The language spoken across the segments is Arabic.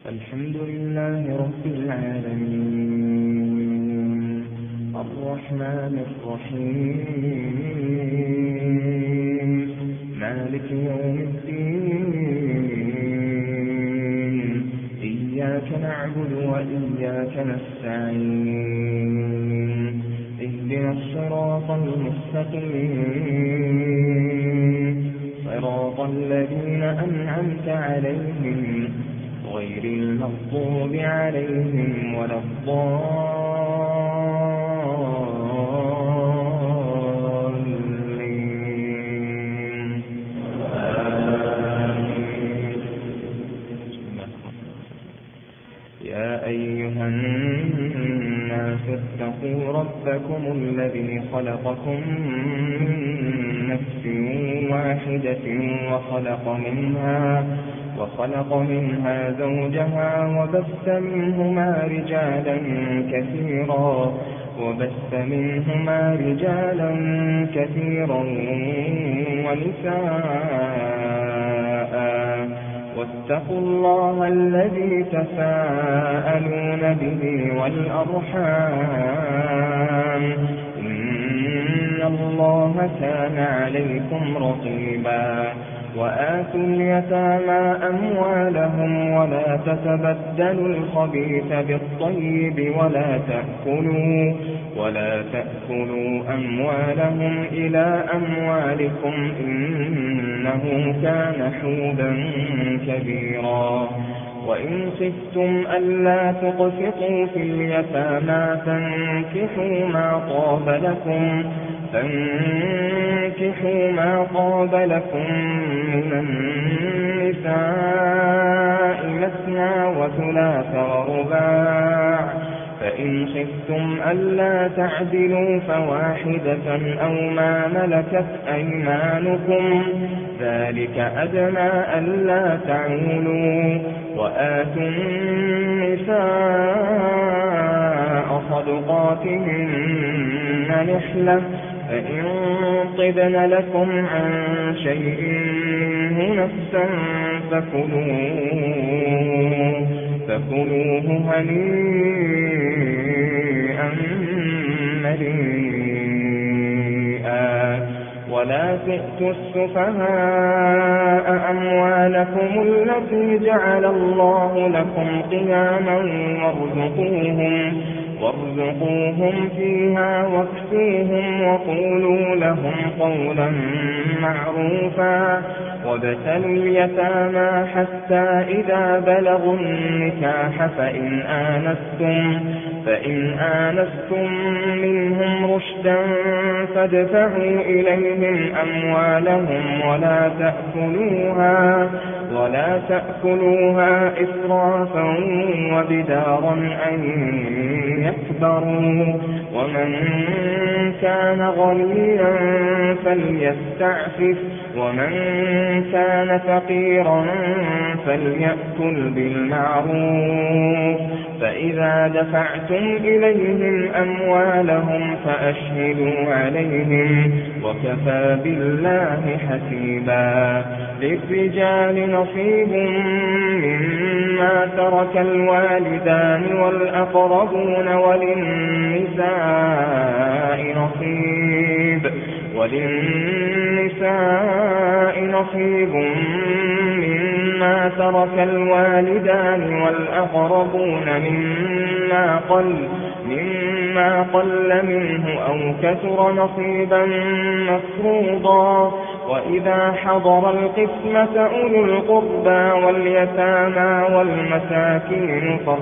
الحمد لله رب العالمين الرحمن الرحيم مالك يوم الدين إياك نعبد وإياك نستعين اهدنا الصراط المستقيم صراط الذين أنعمت عليهم غير المغضوب عليهم ولا الضالين آمين. يا أيها الناس اتقوا ربكم الذي خلقكم من نفس واحدة وخلق منها زوجها وبث منهما رجالا كثيرا ونساء واتقوا الله الذي تساءلون به والأرحام إن الله كان عليكم رقيبا وآتوا اليتامى أموالهم ولا تتبدلوا الخبيث بالطيب ولا تأكلوا أموالهم إلى أموالكم إنه كان حوبا كبيرا وإن خفتم ألا تقسطوا في اليتامى فانكحوا ما طاب لكم من النساء مثنى وثلاث ورباع فإن خفتم ألا تعدلوا فواحدة أو ما ملكت أيمانكم ذلك أدنى ألا تعولوا وآتوا النساء صدقاتهن نحلة فإن طبن لكم عن شيء منه نفسا فكلوه هنيئا مريئا ولا تؤتوا السفهاء أموالكم التي جعل الله لكم قياما وارزقوهم فيها واكسوهم وقولوا لهم قولا معروفا وابتلوا اليتامى حتى إذا بلغوا النكاح فإن آنستم منهم رشدا فادفعوا إليهم أموالهم ولا تأكلوها إسرافا وبدارا أن يكبروا ومن كان غنيا فليستعفف ومن كان فقيرا فليأكل بالمعروف فإذا دفعتم إليهم أموالهم فأشهدوا عليهم وكفى بالله حسيبا للرجال نصيب مما ترك الوالدان والأقربون وللنساء نصيب مما ترك الوالدان والأقربون مما قل منه أو كثر نصيبا مفروضا وإذا حضر القسمة أولو القربى واليتامى والمساكين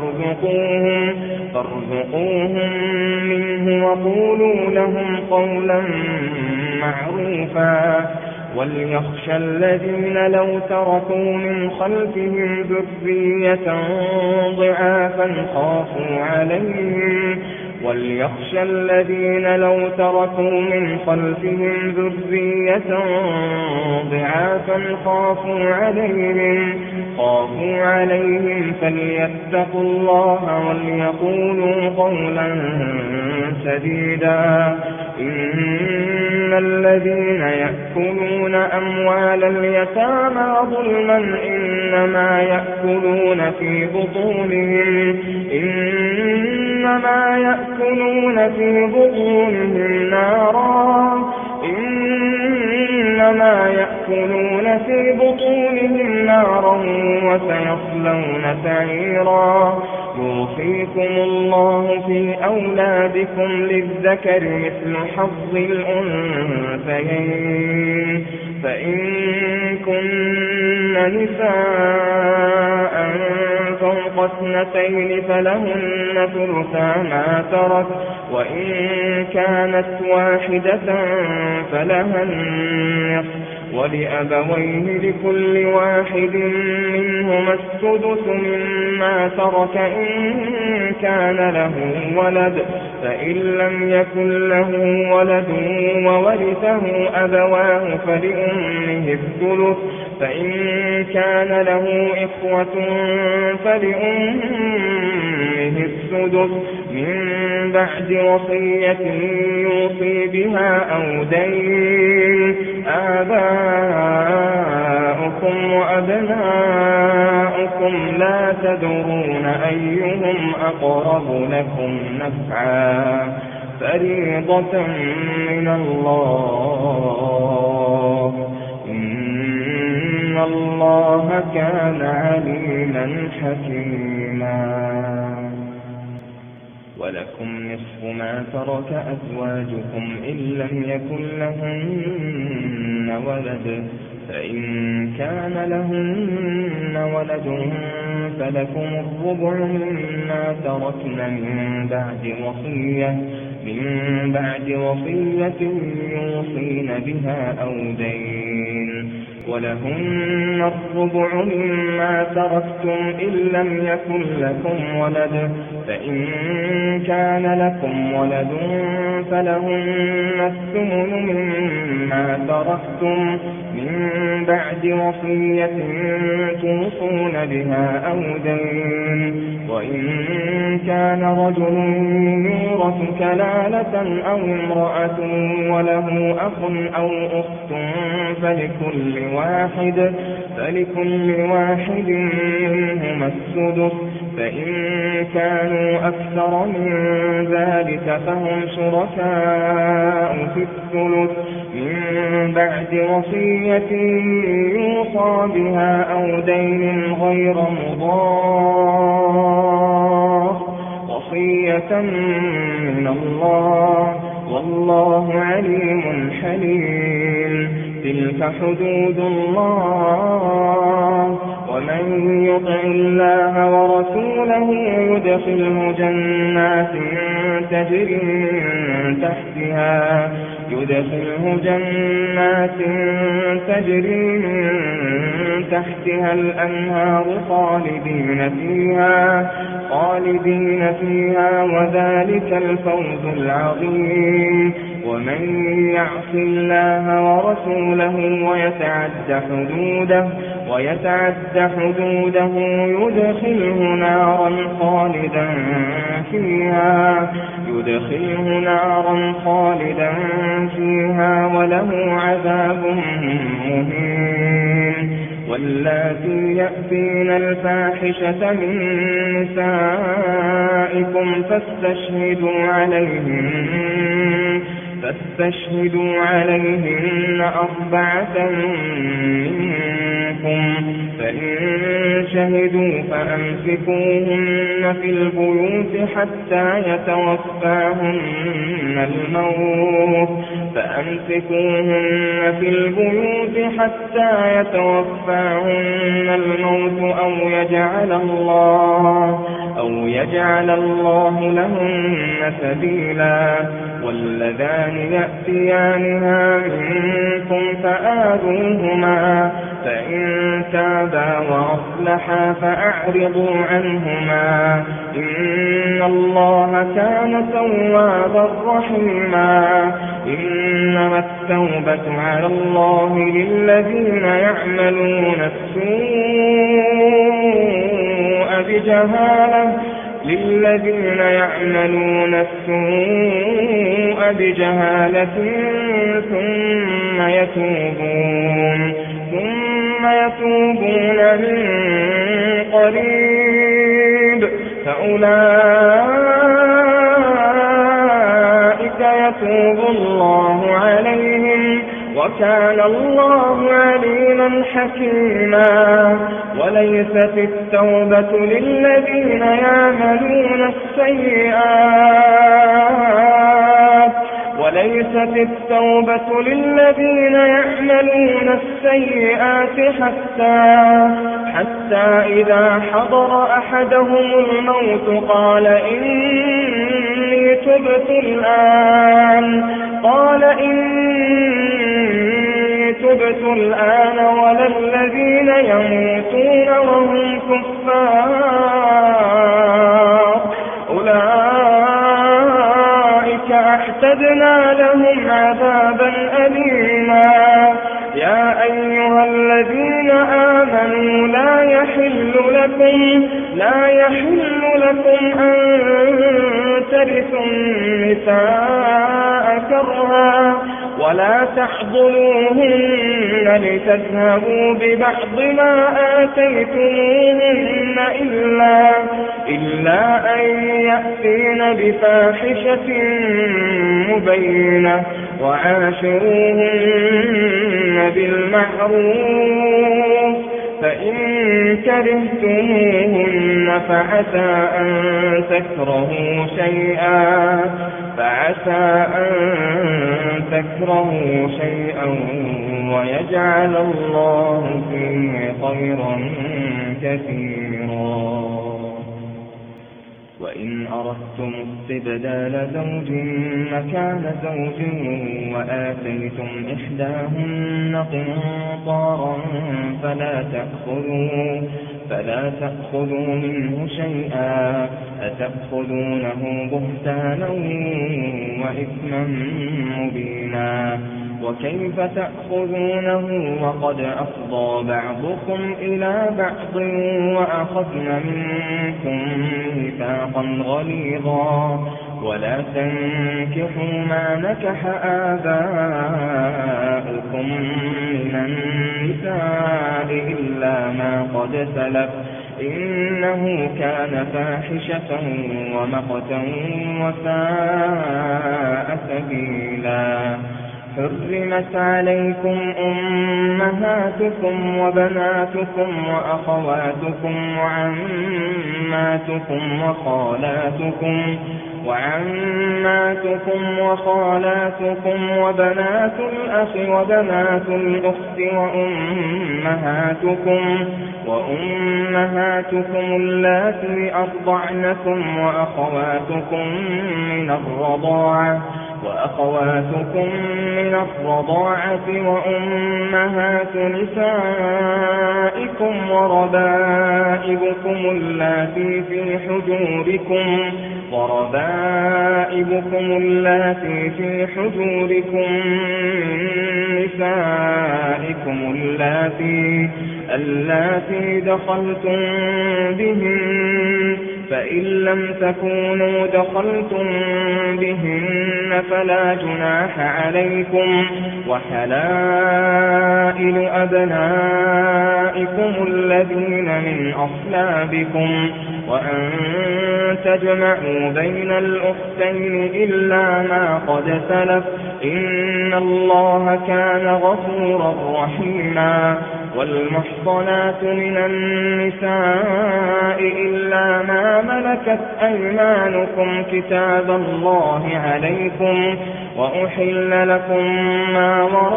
فارزقوهم منه وقولوا لهم قولا معروفا وليخشى الذين لو تركوا من خلفهم ذرية ضعافا خافوا عليهم فليتقوا الله وليقولوا قولا سديدا إن الذين يأكلون أموال اليتامى ظلما إنما يأكلون في بطونهم نارا وسيصلون سعيرا. يوصيكم الله في أولادكم للذكر مثل حظ الأنثيين فإن كن نساء فوق 2 فلهن ثلثا ما ترك وإن كانت واحدة فلها النصف ولأبويه لكل واحد منهما السدس مما ترك إن كان له ولد فإن لم يكن له ولد وورثه أبواه فلأمه الثلث فإن كان له إخوة فلأمه السدس من بعد وصية يوصي بها أو دين. آباؤكم وأبناؤكم لا تدرون أيهم أقرب لكم نفعا فريضة من الله إن الله كان عليما حكيما. ولكم نصف ما ترك أزواجكم إن لم يكن لهن ولد فإن كان لهن ولد فلكم الربع مما تركن من بعد وصية يوصين بها أو دين ولهن الربع مما تركتم إن لم يكن لكم ولد فإن كان لكم ولد فلهن الثمن مما تركتم من بعد وصية توصون بها أو دين وإن كان رجل يورث كلالة أو امرأة وله أخ أو أخت فلكل واحد منهما السدس فإن كانوا أكثر من ذلك فهم شركاء في الثلث من بعد وصية يوصى بها أو دين غير مضار وصية من الله والله عليم حليم. تلك حدود الله ومن يطع الله ورسوله يدخله جنات تجري من تحتها الأنهار خالدين فيها وذلك الفوز العظيم. ومن يعص الله ورسوله ويتعد حدوده يدخله نارا خالدا فيها وله عذاب مهين. واللاتي يأتين الفاحشة من نسائكم فاستشهدوا عليهن 4 منكم فإن شهدوا فأمسكوهن في البيوت حتى يتوفاهن الموت أو يجعل الله لهن سبيلا. واللذان يأتيانها منكم فآذوهما فإن تابا وأصلحا فأعرضوا عنهما إن الله كان توابا رحيما. إنما التوبة على الله للذين يعملون السوء بجهالة للذين يعملون السوء بجهالة ثم يتوبون من قريب فأولئك يتوب الله عليهم وكان الله عليما حكيما. وليست التوبة للذين يعملون السيئات حتى إذا حضر أحدهم الموت قال إني تبت الآن ولا الذين يموتون وهم كفار أولئك أعتدنا لهم عذابا أليما. يا أيها الذين آمنوا لا يحل لكم أن ترثوا النساء كرها ولا تحضلوهن لتذهبوا ببعض ما آتيتموهن إلا أن يأتين بفاحشة مبينة وعاشروهن بالمعروف فإن كرهتموهن فعسى أن تكرهوا شيئا ويجعل الله فيه خيرا كثيرا. وإن أردتم استبدال زوج مكان زوج وآتيتم إحداهن قنطارا فلا تأخذوا منه شيئا أتأخذونه بهتانا وإثما مبينا. وكيف تأخذونه وقد أفضى بعضكم إلى بعض وأخذن منكم ميثاقا غليظا. ولا تنكحوا ما نكح آباؤكم من النساء إلا ما قد سلف إنه كان فاحشة ومقتا وساء سبيلا. حرمت عليكم أمهاتكم وبناتكم وأخواتكم وعماتكم وخالاتكم وبنات الأخ وبنات الأخت وأمهاتكم اللاتي أرضعنكم وأخواتكم من الرضاعة وأمهات نسائكم وربائبكم اللاتي في حجوركم من نسائكم اللاتي دخلتم بهن فإن لم تكونوا دخلتم بهن فلا جناح عليكم. وحلائل أبنائكم الذين من أصلابكم وأن تجمعوا بين الأختين إلا ما قد سلف إن الله كان غفورا رحيما. والمحصنات من النساء إلا ما ملكت أيمانكم كتاب الله عليكم وأحل لكم ما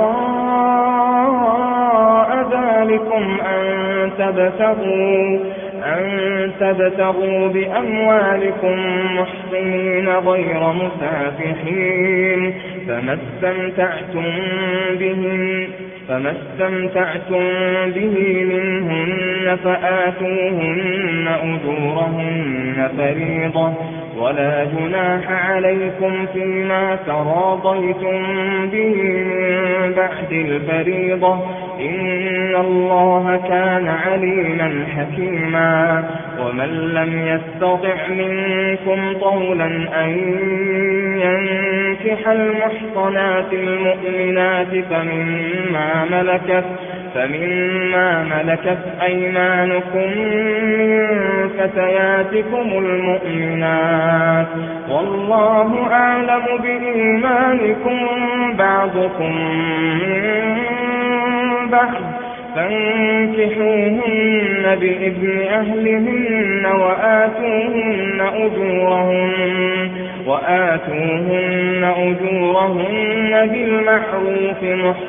وراء ذلكم أن تبتغوا بأموالكم محصنين غير مسافحين فما استمتعتم به منهن فآتوهن أجورهن فريضة ولا جناح عليكم فيما تراضيتم به من بعد الفريضة إن الله كان عليما حكيما ومن لم يستطع منكم طولا أن ينكح المحصنات المؤمنات فمما ملكت أيمانكم من فتياتكم المؤمنات والله أعلم بإيمانكم بعضكم من بعض فانكحوهن بإذن أهلهن وآتوهن أجورهن بالمعروف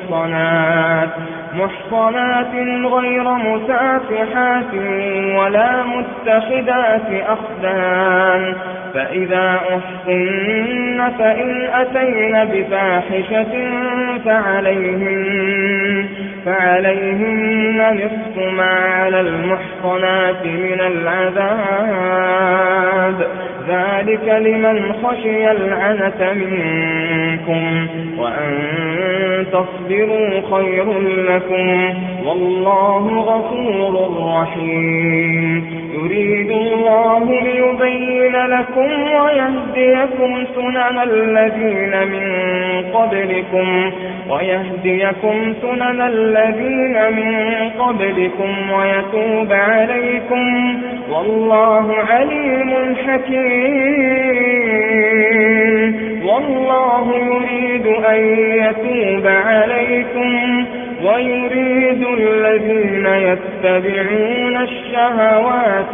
محصنات غير مسافحات ولا متخذات أخدان فإذا أحصن فإن أتين بفاحشة فعليهن نصف ما على المحصنات من العذاب ذلك لمن خشي العنة منكم وأن تصبروا خير لكم والله غفور رحيم يريد الله ليبين لكم ويهديكم سنن الذين من قبلكم ويتوب عليكم والله عليم حكيم والله يريد أن يتوب عليكم ويريد الذين يتبعون الشهوات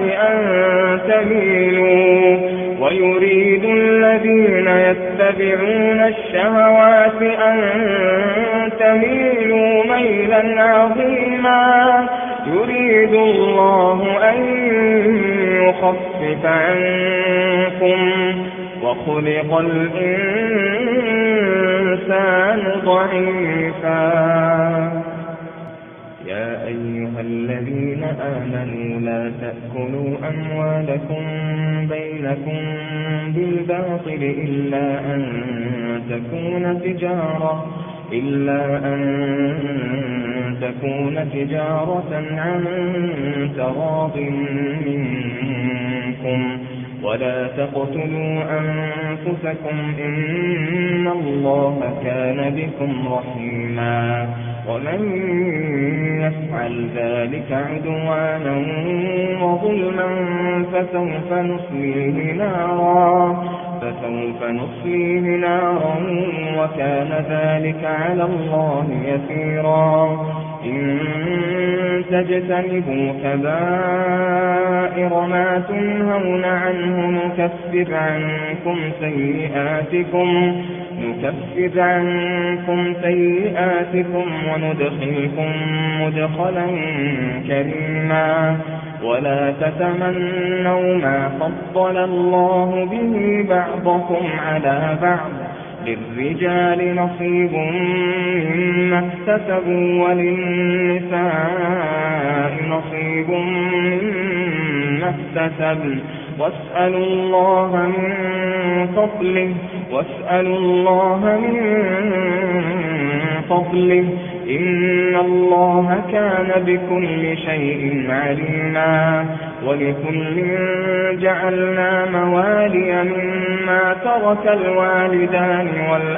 أن تميلوا ميلا عظيما يريد الله أن يخفف عنكم وخلق الإنسان ضعيفا يا أيها الذين آمنوا لا تأكلوا أموالكم بينكم بالباطل إلا أن تكون تجارة عن تراض منكم ولا تقتلوا أنفسكم إن الله كان بكم رحيما ومن يفعل ذلك عدوانا وظلما فسوف نصليه نارا وكان ذلك على الله يسيرا إن تجتنبوا كبائر ما تنهون عنه نكفر عنكم سيئاتكم وندخلكم مدخلا كريما ولا تتمنوا ما فضل الله به بعضكم على بعض للرجال نصيب مما اكتسبوا وللنساء نصيب مما اكتسبن واسألوا الله من فضله إن الله كان بكل شيء عليما ولكل جعلنا موالي مما ترك الوالدان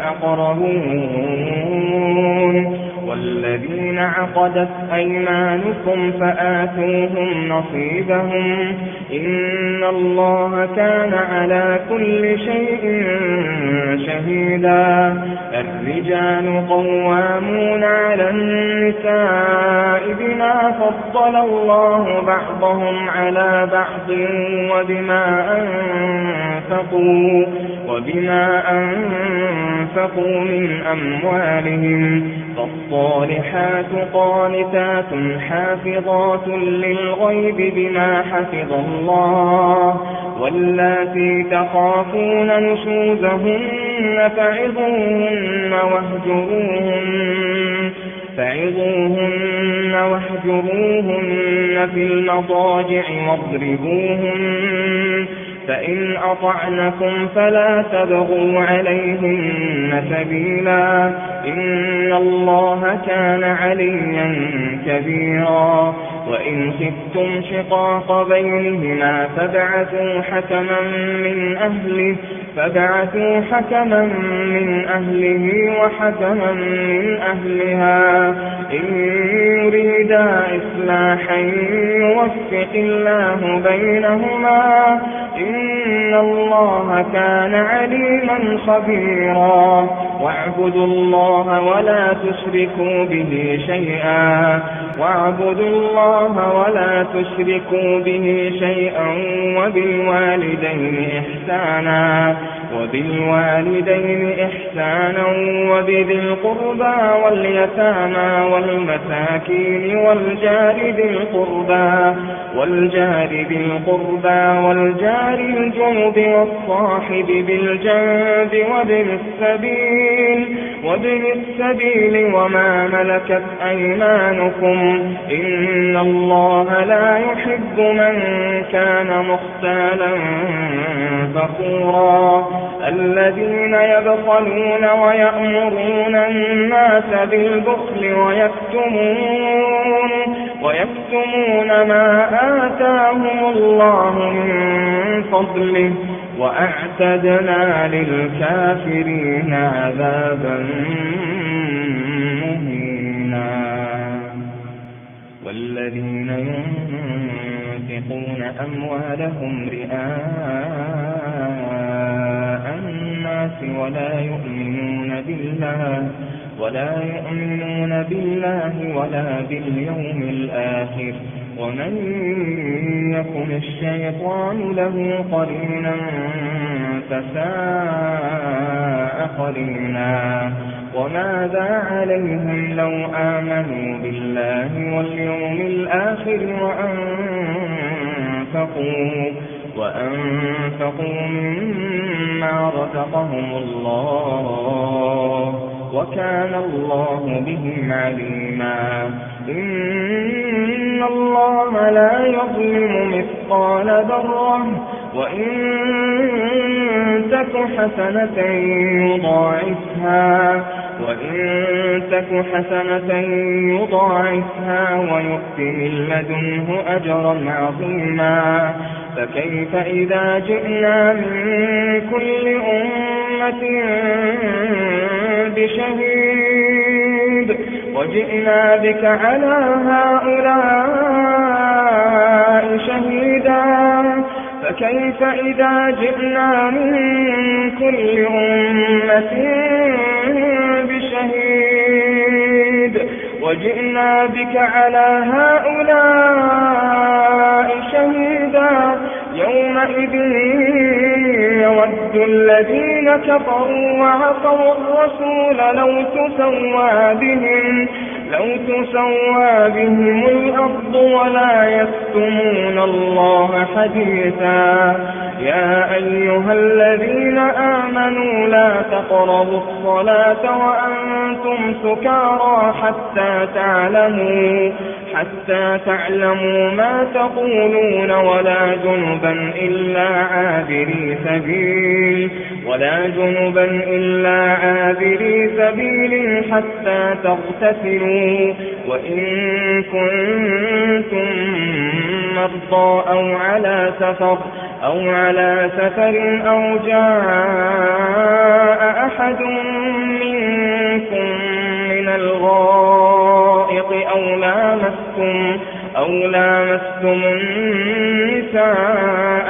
والأقربون والذين عقدت أيمانكم فآتوهم نصيبهم إن الله كان على كل شيء شهيدا الرجال قوامون على النساء بما فضل الله بعضهم على بعض وبما أنفقوا من أموالهم فالصالحات قانتات حافظات للغيب بما حفظ الله واللاتي تخافون نشوزهن فعظوهن واهجروهن في المضاجع واضربوهن فإن أطعنكم فلا تبغوا عليهن سبيلا إن الله كان عليا كبيرا وإن خفتم شقاق بينهما فابعثوا حكما من أهله وحكما من أهلها إن يريدا إصلاحا يوفق الله بينهما إن الله كان عليما خبيرا واعبدوا الله ولا تشركوا به شيئا وبالوالدين إحسانا وبذي القربى واليتامى والمساكين والجار ذي القربى والجار الجنب والصاحب بالجنب وابن السبيل وما ملكت أيمانكم إن الله لا يحب من كان مختالا فخورا الذين يبخلون ويأمرون الناس بالبخل ويكتمون ما آتاهم الله من فضله وأعتدنا للكافرين عذابا مهينا والذين ينفقون أموالهم رئاء الناس ولا يؤمنون بالله ولا باليوم الآخر ومن يكن الشيطان له قرينا فساء قرينا وماذا عليهم لو آمنوا بالله واليوم الآخر وأنفقوا مما رزقهم الله وكان الله بهم عليما إن الله لا يظلم مثقال ذرة وإن تك حسنة يضاعفها ويؤت من لدنه أجرا عظيما فكيف إذا جئنا من كل أمة بشهيد وجئنا بك على هؤلاء شهيدا فكيف إذا جئنا من كل أمة بشهيد وجئنا بك على هؤلاء شهيدا يومئذ يود الذين كفروا وعصوا الرسول لو تسوى بهم الأرض ولا يكتمون الله حديثا يا أيها الذين آمنوا لا تقربوا الصلاة وأنتم سكارى حتى تعلموا ما تقولون ولا جنبا إلا عابري سبيل حتى تغتسلوا وإن كنتم مرضى أو على سفر أو جاء أحد منكم من الغائط أو لامستم النساء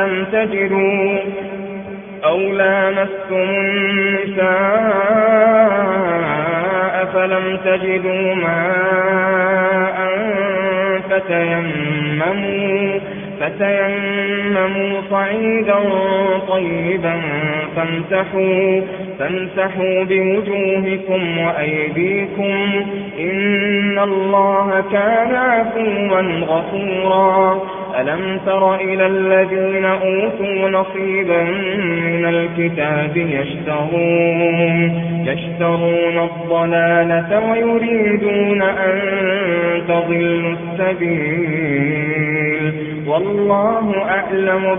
فلم تجدوا ماء فتيمموا صعيدا طيبا فامسحوا بوجوهكم وأيديكم إن الله كان عفوا غفورا ألم تر إلى الذين أوتوا نصيبا من الكتاب يشترون الضلالة ويريدون أن تضلوا السبيل والله أعلم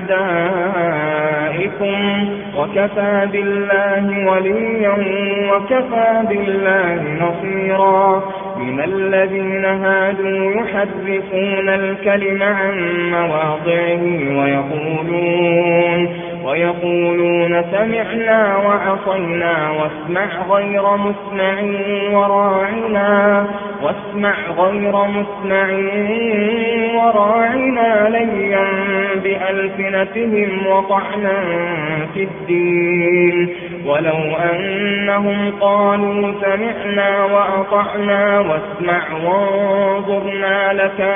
بأعدائكم وكفى بالله وليا وكفى بالله نصيرا. من الذين هادوا يحرفون الكلم عن مواضعه ويقولون سمعنا وعصينا واسمع غير مسمع وراعنا ليا بألسنتهم وطعنا في الدين. ولو أنهم قالوا سمعنا وأطعنا واسمع وانظرنا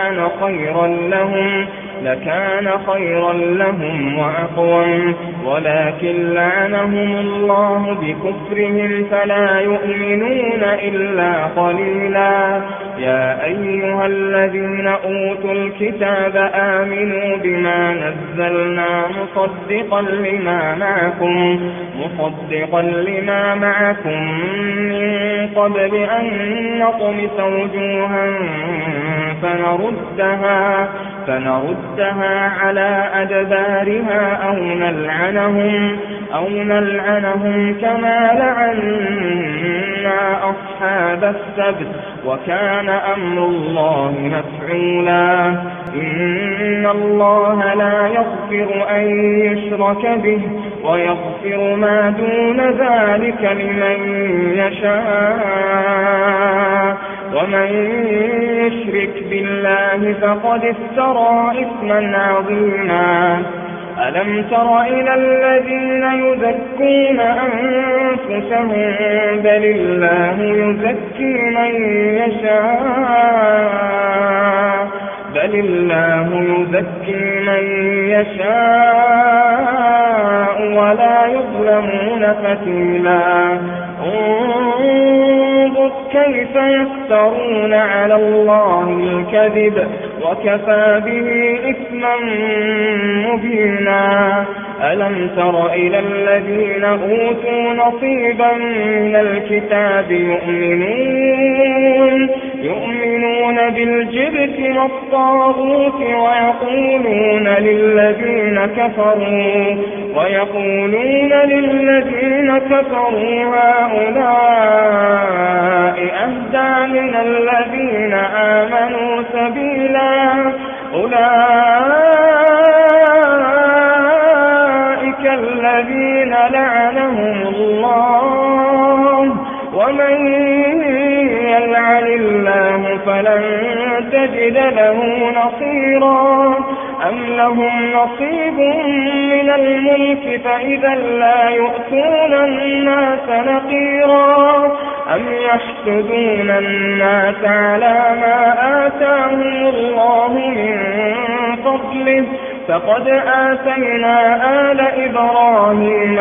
لكان خيرا لهم وأقوم، ولكن لعنهم الله بكفرهم فلا يؤمنون إلا قليلا. يا أيها الذين أوتوا الكتاب آمنوا بما نزلنا مصدقا لما معكم من قبل أن نطمس وجوها فنردها على أدبارها أو نلعنهم كما لعنا أصحاب السبت وكان أمر الله مفعولا. إن الله لا يغفر أن يشرك به ويغفر ما دون ذلك لمن يشاء، ومن يشرك بالله فقد افترى إثما عظيما. ألم تر إلى الذين يزكون أنفسهم بل الله يزكي من يشاء ولا يظلمون فتيلا. انظر كيف يفترون على الله الكذب وكفى به إثما مبينا. ألم تر إلى الذين أوتوا نصيبا من الكتاب يؤمنون بالجبت والطاغوت ويقولون للذين كفروا هؤلاء أهدى من الذين آمنوا سبيلا. أولئك الذين لعنهم الله ومن يلعن الله فلن تجد له نصيرا. أم لهم نصيب من الملك فإذا لا يؤتون الناس نقيرا. أم يحسدون الناس على ما آتاهم الله من فضله فقد آتينا آل إبراهيم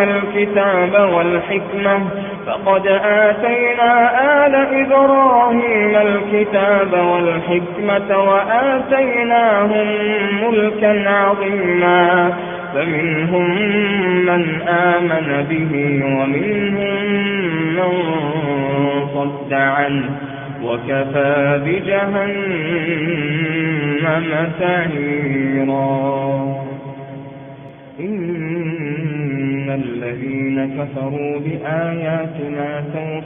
الكتاب والحكمة وآتيناهم ملكا عظيما. فمنهم من آمن به ومنهم من صد عنه وكفى بجهنم سعيرا. إن الذين كفروا بآياتنا سوف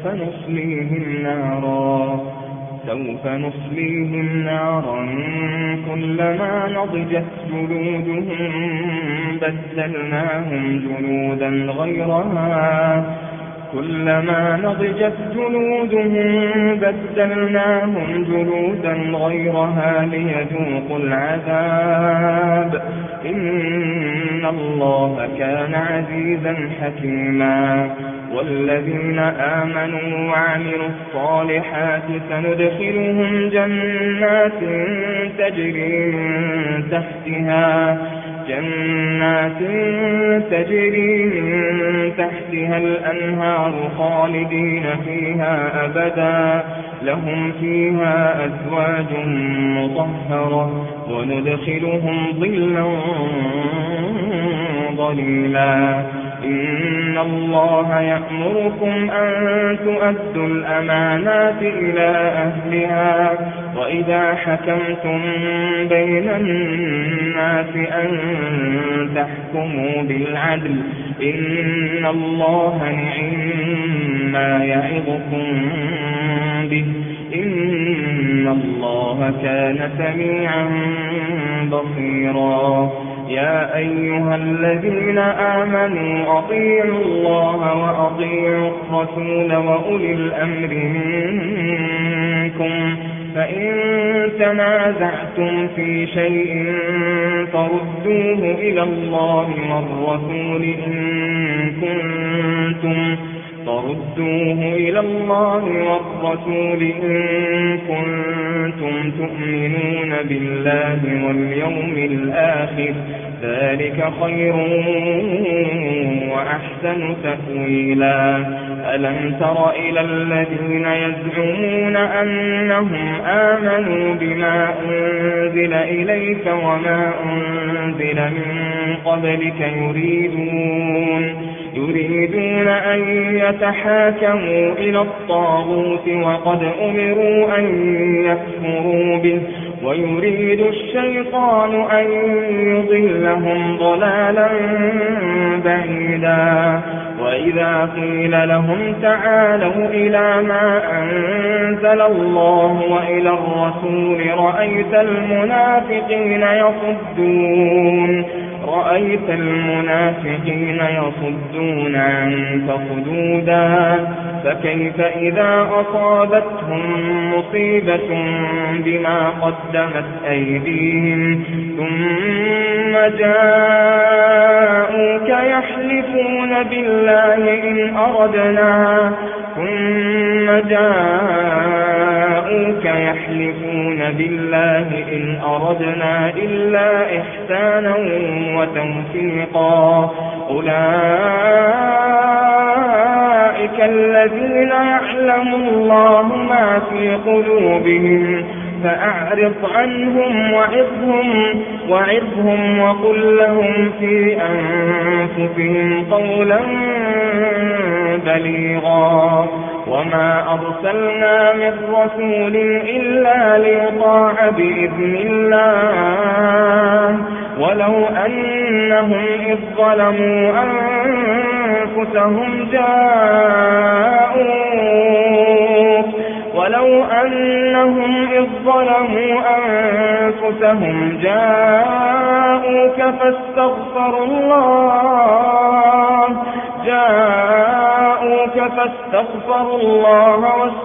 نصليهم نارا كلما نضجت جلودهم بدلناهم جلودا غيرها ليذوقوا العذاب. إن الله كان عزيزا حكيما. والذين آمنوا وعملوا الصالحات سندخلهم جنات تجري من تحتها الأنهار خالدين فيها أبدا لهم فيها أزواج مطهرة وندخلهم ظلا ظليلا. إن الله يأمركم أن تؤدوا الأمانات إلى أهلها وإذا حكمتم بين الناس أن تحكموا بالعدل إن الله نعم يعظكم به إن الله كان سميعا بصيرا. يا أيها الذين آمنوا أطيعوا الله وأطيعوا الرسول وأولي الأمر منكم فإن تنازعتم في شيء فردوه إلى الله والرسول إن كنتم تؤمنون بالله واليوم الآخر ذلك خير وأحسن تأويلا. ألم تر إلى الذين يزعمون أنهم آمنوا بما أنزل إليك وما أنزل من قبلك يريدون أن يتحاكموا إلى الطاغوت وقد أمروا أن يكفروا به ويريد الشيطان أن يضلهم ضلالا بعيدا. وإذا قيل لهم تعالوا إلى ما أنزل الله وإلى الرسول رأيت المنافقين يصدون عنك صدودا. فكيف إذا أصابتهم مصيبة بما قدمت أيديهم ثم جاءوك يحلفون بالله إن أردنا إلا إحسانا وتوفيقا. أولئك الذين يعلم الله ما في قلوبهم فأعرض عنهم وعظهم وقل لهم في أنفسهم قولا بليغا. وما أرسلنا من رسول إلا ليطاع بإذن الله ولو أنهم إذ ظلموا أنفسهم جاءوك فاستغفروا الله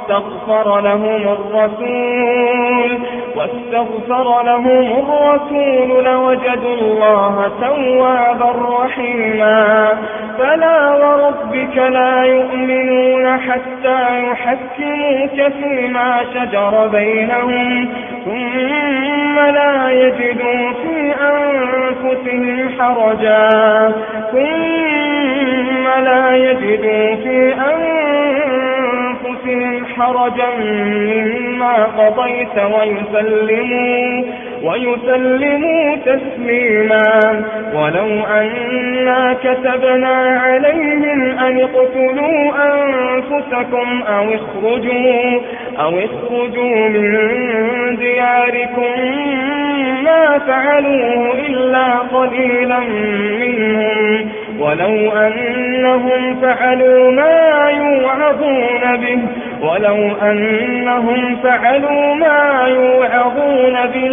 واستغفر لهم الرسول لوجدوا الله توابا رحيما. فلا وربك لا يؤمنون حتى يحكموك فيما شجر بينهم ثم لا يجدوا في أنفسهم حرجا مما قضيت ويسلموا تسليما. ولو أنا كتبنا عليهم أن اقتلوا أنفسكم أو اخرجوا من دياركم ما فعلوه إلا قليلا منهم ولو أنهم فعلوا ما يوعظون به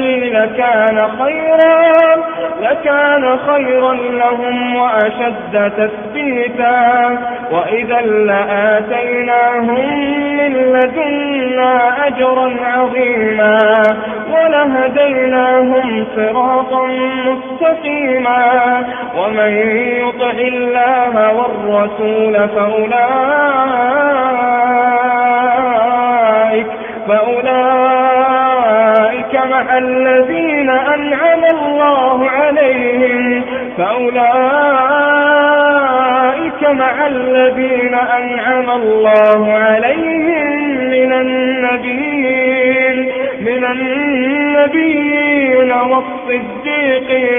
لكان خيرا لهم وأشد تثبيتا. وإذا لآتيناهم من لدنا أجرا عظيما ولهديناهم صراطا مستقيما. ومن يطع الله والرسول فأولئك مع الذين أنعم الله عليهم من النبيين والصديقين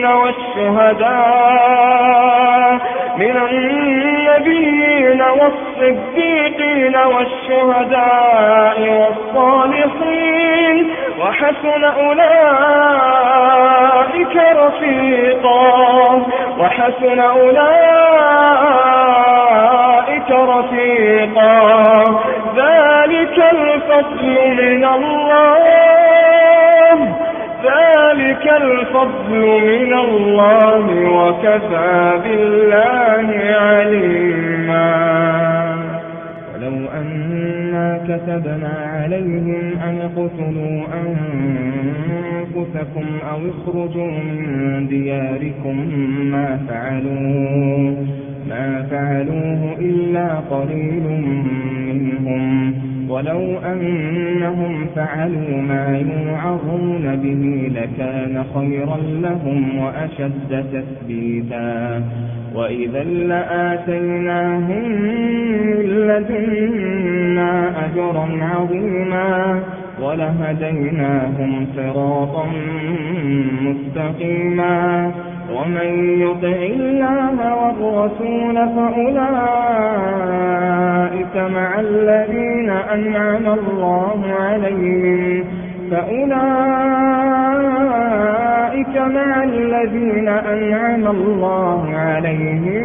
والشهداء والصالحين وحسن أولئك رفيقا ذلك الفضل من الله وكفى بالله عليما ولو أنا كتبنا عليهم أن اقتلوا أنفسكم أو اخرجوا من دياركم ما فعلوه إلا قليل منهم ولو أنهم فعلوا ما يوعظون به لكان خيرا لهم وأشد تثبيتا وإذا لآتيناهم من لدنا أجرا عظيما ولهديناهم صراطا مستقيما ومن يطع الله والرسول فأولئك مع الذين أنعم الله عليهم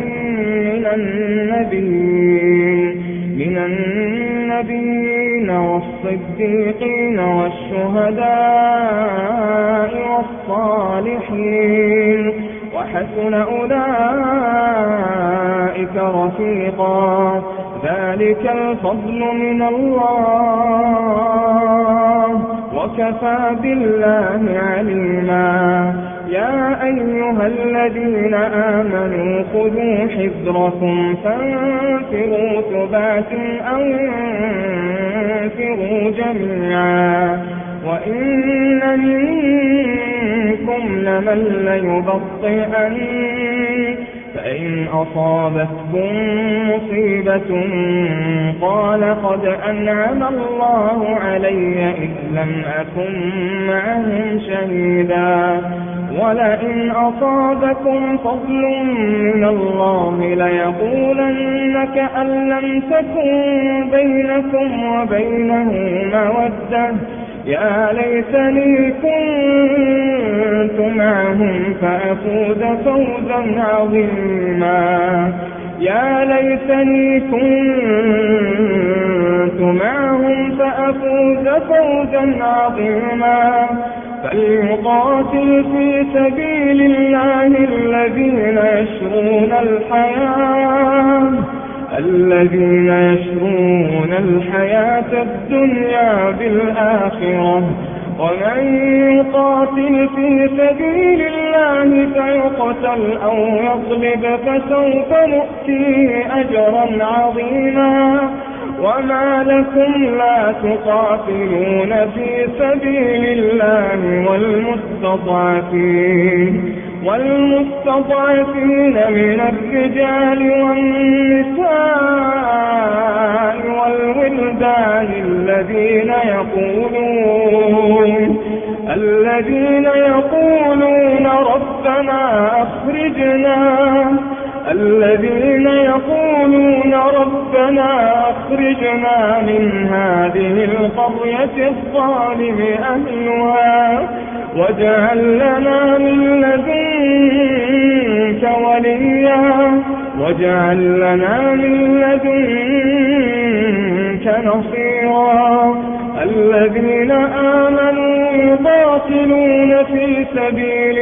من النبيين والصديقين والشهداء والصالحين وحسن أولئك رفيقا ذلك الفضل من الله وكفى بالله عليما يا أيها الذين آمنوا خذوا حذركم فانفروا ثبات أو انفروا جميعا وإن منكم لمن ليبطئن فإن أصابتكم مصيبة قال قد أنعم الله علي إذ لم أكن معهم شهيدا ولئن أصابكم فضل من الله ليقولن كأن لم تكن بينكم وبينه مودة يا ليتني كنت معهم فأفوز فوزا عظيما فليقاتل في سبيل الله الذين يشرون الحياة الدنيا بالآخرة ومن يقاتل في سبيل الله فيقتل أو يغلب فسوف نؤتيه أجرا عظيما وما لكم لا تقاتلون في سبيل الله والمستضعفين من الرجال والنساء والولدان الذين يقولون ربنا أخرجنا من هذه القرية الظالم أهلها واجعل لنا من لدنك وليا واجعل لنا من لدنك نصيرا الذين آمنوا يقاتلون في سبيل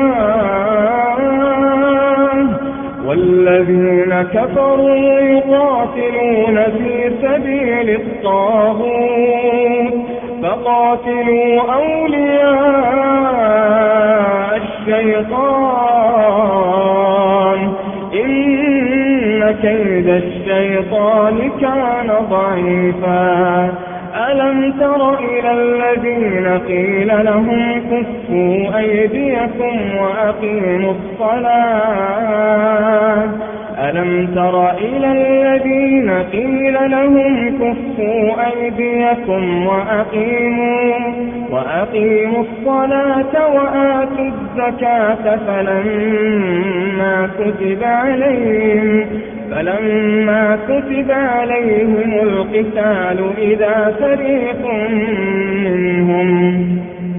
الله والذين كفروا يقاتلون في سبيل الطاغوت فقاتلوا أولياء الشيطان إن كيد الشيطان كان ضعيفا ألم تر إلى الذين قيل لهم كفوا أيديكم وأقيموا الصلاة ألم تر إلى الذين قيل لهم كفوا أيديكم وأقيموا الصلاة وآتوا الزكاة فلما كتب عليهم القتال إذا فريق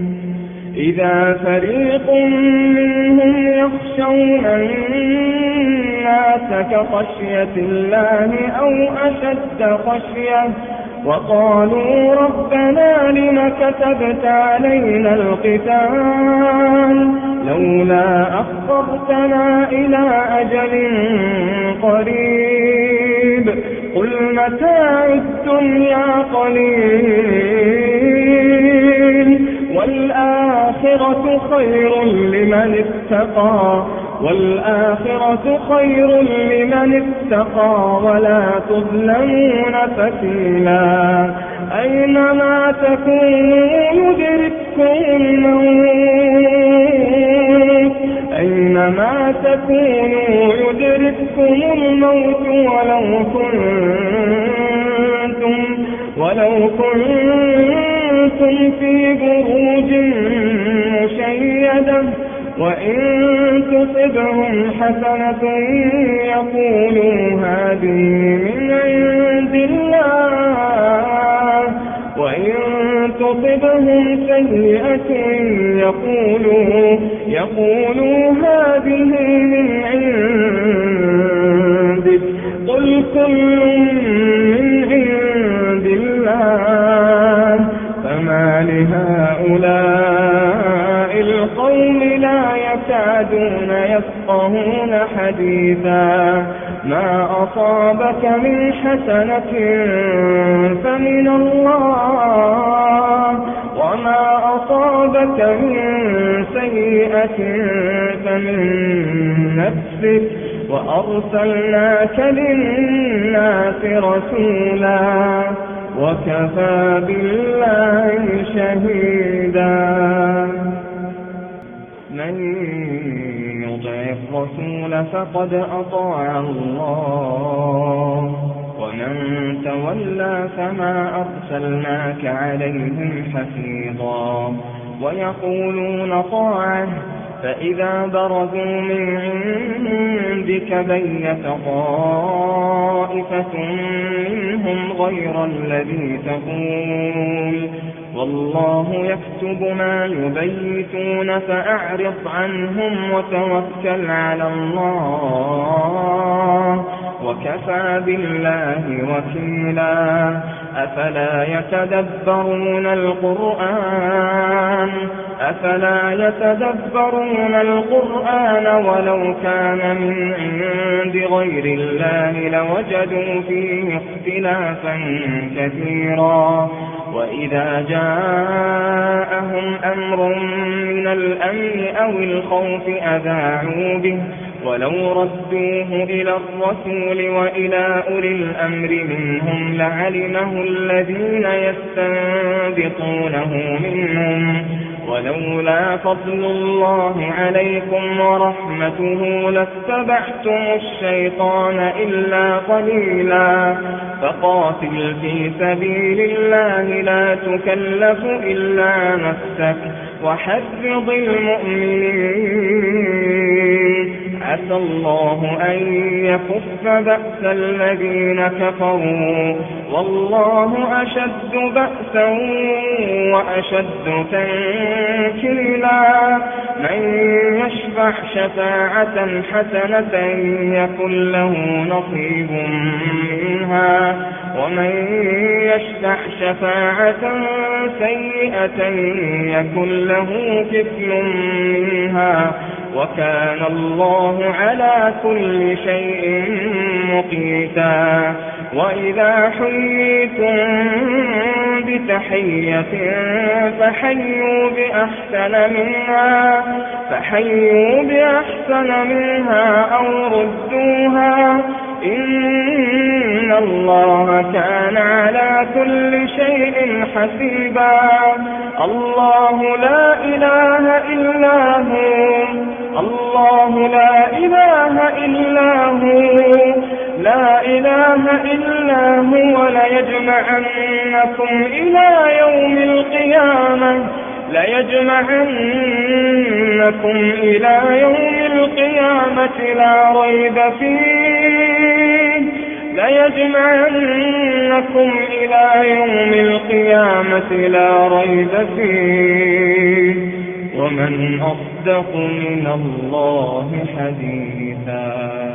إذا فريق منهم يخشون الناس كخشية الله أو أشد خشية وقالوا ربنا لم كتبت علينا القتال لولا أخرتنا إلى أجل قريب قل متاع الدنيا قليل والآخرة خير لمن اتقى ولا تظلمون فتيلا أينما تكونوا يدرككم الموت ولو كنتم في بروج مشيدة وإن تصبهم حسنة يقولوا هذه من عند الله وإن تصبهم سيئة يقولوا هذه من عندك قل كل من عند الله فما لهؤلاء القوم لا يكادون يفقهون حديثا ما أصابك من حسنة فمن الله وما أصابك من سيئة فمن نفسك وأرسلناك للناس رسولا وكفى بالله شهيدا من يطع الرسول فقد أطاع الله ومن تولى فما أرسلناك عليهم حفيظا ويقولون طاعة فإذا برزوا من عندك بيت طائفة منهم غير الذي تقول والله يكتب ما يبيتون فأعرض عنهم وتوكل على الله وكفى بالله وكيلا أفلا يتدبرون القرآن ولو كان من عند غير الله لوجدوا فيه اختلافا كثيرا وإذا جاءهم أمر من الأمن أو الخوف أذاعوا به ولو ردوه إلى الرسول وإلى أولي الأمر منهم لعلمه الذين يستنبطونه منهم ولولا فضل الله عليكم ورحمته لاتبعتم الشيطان إلا قليلا فقاتل في سبيل الله لا تكلف إلا نفسك وحرض المؤمنين عسى الله أن يكف بأس الذين كفروا والله أشد بأسا وأشد تنكيلا من يشفع شفاعة حسنة يكن له نصيب منها ومن يشفع شفاعة سيئة يكن له كفل منها وكان الله على كل شيء مقيتا وإذا حييتم بتحية فحيوا بأحسن منها أو ردوها إن الله كان على كل شيء حسيبا الله لا إله إلا هو ليجمعنكم إلى يوم القيامة لا ريب فيه ومن أصدق من الله حديثا.